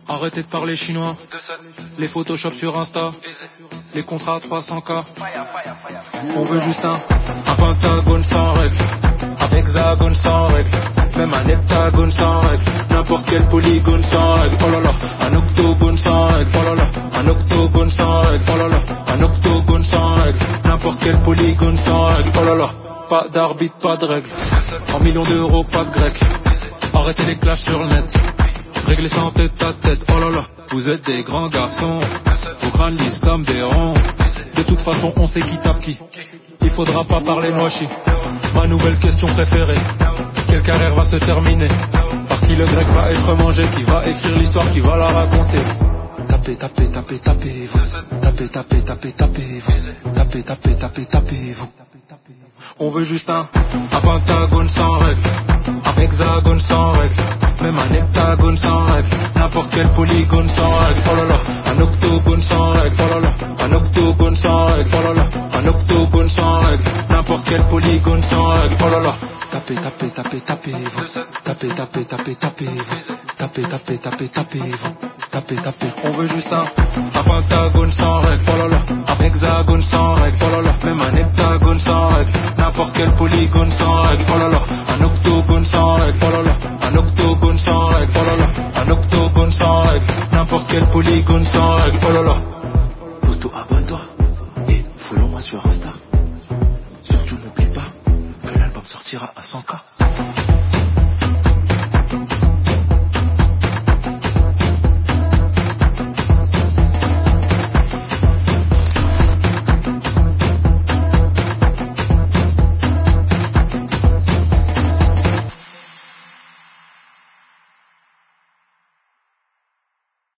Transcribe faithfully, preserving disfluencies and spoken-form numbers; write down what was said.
Arrêtez de parler chinois. Les Photoshop sur Insta. Les contrats à trois cents K. On veut juste un, un pentagone sans règle. Un hexagone sans règle. Même un heptagone sans règle. N'importe quel polygone sans règle. Oh là là. Un octogone sans règle. Oh là là. Un octogone sans règle. Oh là là. Un octogone sans règle. N'importe quel polygone sans règle. Oh là là. Pas d'arbitre, pas de règle. En millions d'euros, pas de grec. Arrêtez les clashs sur le net. Réglez ça en tête à tête. Oh là là. Vous êtes des grands garçons. Vos crânes lisses comme des ronds. De toute façon on sait qui tape qui. Il faudra pas parler noachi. Ma nouvelle question préférée. Quelle carrière va se terminer? Par qui le grec va être mangé? Qui va écrire l'histoire? Qui va la raconter? Tapez, tapez, tapez, tapez vous. Tapez, tapez, tapez, tapez vous. Tapez, tapez, tapez, tapez vous. On veut juste un, un pentagone sans règle. Un hexagone sans règle. Même un heptagone sans règle. N'importe quel polygone sans règle. Oh là là. Un octogone sans règle. Oh là là. Un octogone sans règle. Oh là là. Un octogone sans règle. N'importe quel polygone sans règle. Oh là là. Tapez, tapez, tapez, tapez vous. Tapez, tapez, tapez, tapez vous. Tapez, tapez, tapez, tapez vous. Tapez, tapez. On veut juste un, un pentagone sans règle. Oh là là. Un hexagone sans règle. Oh là là. Même un heptagone sans règle. N'importe quel polygone sans règle. Oh là là. Un octogone sans règle. Oh là là. Un octogone sans règle. Oh là là. Un octogone sans règle. N'importe quel polygone sans règle. Oh là là. Poto, abonne-toi et follow-moi sur Insta.